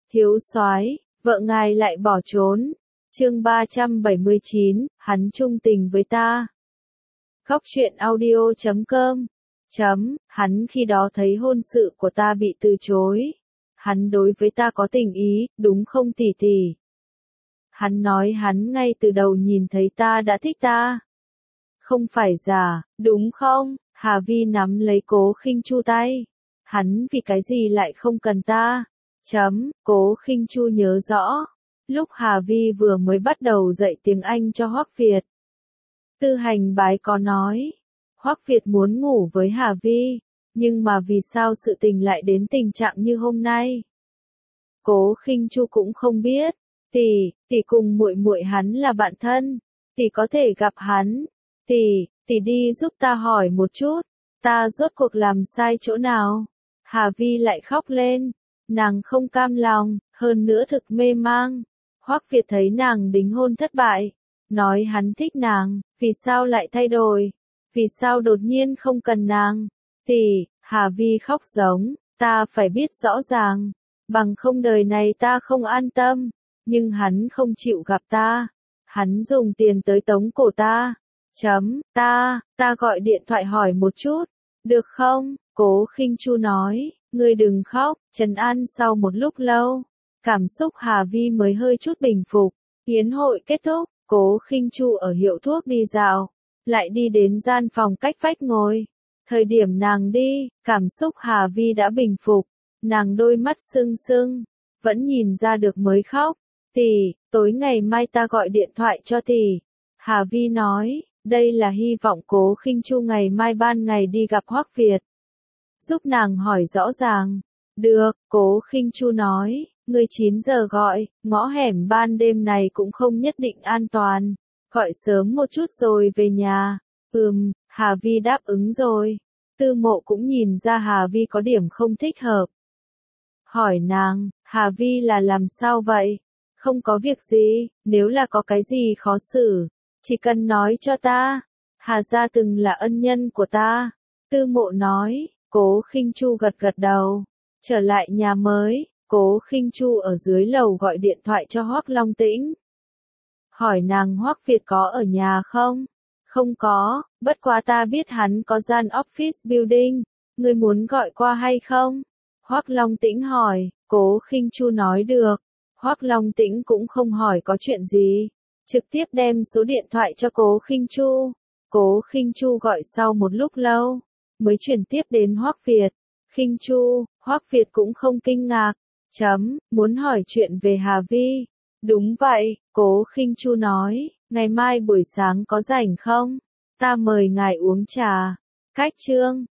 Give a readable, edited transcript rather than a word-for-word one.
Thiếu soái, vợ ngài lại bỏ trốn. Chương 379, hắn trung tình với ta. Góc truyện audio.com. Hắn khi đó thấy hôn sự của ta bị từ chối. Hắn đối với ta có tình ý, đúng không tỷ tỷ? Hắn nói hắn ngay từ đầu nhìn thấy ta đã thích ta. Không phải giả, đúng không? Hà Vi nắm lấy Cố Khinh Chu tay. Hắn vì cái gì lại không cần ta? Cố Khinh Chu nhớ rõ. Lúc Hà Vi vừa mới bắt đầu dạy tiếng Anh cho Hoắc Việt. Tư Hành Bái có nói. Hoắc Việt muốn ngủ với Hà Vi. Nhưng mà vì sao sự tình lại đến tình trạng như hôm nay? Cố Khinh Chu cũng không biết. Tỷ cùng muội muội hắn là bạn thân. Tỷ có thể gặp hắn. Tỷ đi giúp ta hỏi một chút. Ta rốt cuộc làm sai chỗ nào? Hà Vi lại khóc lên. Nàng không cam lòng, hơn nữa thực mê mang. Hoắc Việt thấy nàng đính hôn thất bại. Nói hắn thích nàng, vì sao lại thay đổi? Vì sao đột nhiên không cần nàng? Hà Vi khóc giống, ta phải biết rõ ràng. Bằng không đời này ta không an tâm. Nhưng hắn không chịu gặp ta. Hắn dùng tiền tới tống cổ ta. Ta gọi điện thoại hỏi một chút. Được không? Cố Khinh Chu nói, ngươi đừng khóc, trấn an sau một lúc lâu. Cảm xúc Hà Vi mới hơi chút bình phục. Yến hội kết thúc, Cố Khinh Chu ở hiệu thuốc đi dạo. Lại đi đến gian phòng cách vách ngồi. Thời điểm nàng đi, cảm xúc Hà Vi đã bình phục. Nàng đôi mắt sưng sưng. Vẫn nhìn ra được mới khóc. Tối ngày mai ta gọi điện thoại cho tỷ. Hà Vi nói, đây là hy vọng Cố Khinh Chu ngày mai ban ngày đi gặp Hoắc Việt. Giúp nàng hỏi rõ ràng. Được, Cố Khinh Chu nói, ngươi 9 giờ gọi, ngõ hẻm ban đêm này cũng không nhất định an toàn. Gọi sớm một chút rồi về nhà. Hà Vi đáp ứng rồi. Tư Mộ cũng nhìn ra Hà Vi có điểm không thích hợp. Hỏi nàng, Hà Vi là làm sao vậy? Không có việc gì, nếu là có cái gì khó xử, chỉ cần nói cho ta. Hà gia từng là ân nhân của ta. Tư Mộ nói. Cố Khinh Chu gật gật đầu. Trở lại nhà mới, Cố Khinh Chu ở dưới lầu gọi điện thoại cho Hoắc Long Tĩnh. Hỏi nàng Hoắc Việt có ở nhà không? Không có, bất quá ta biết hắn có gian office building. Ngươi muốn gọi qua hay không? Hoắc Long Tĩnh hỏi. Cố Khinh Chu nói được. Hoắc Long Tĩnh cũng không hỏi có chuyện gì. Trực tiếp đem số điện thoại cho Cố Khinh Chu. Cố Khinh Chu gọi sau một lúc lâu. Mới chuyển tiếp đến Hoắc Việt. Khinh Chu, Hoắc Việt cũng không kinh ngạc. Muốn hỏi chuyện về Hà Vi. Đúng vậy, Cố Khinh Chu nói, ngày mai buổi sáng có rảnh không? Ta mời ngài uống trà. Cách chương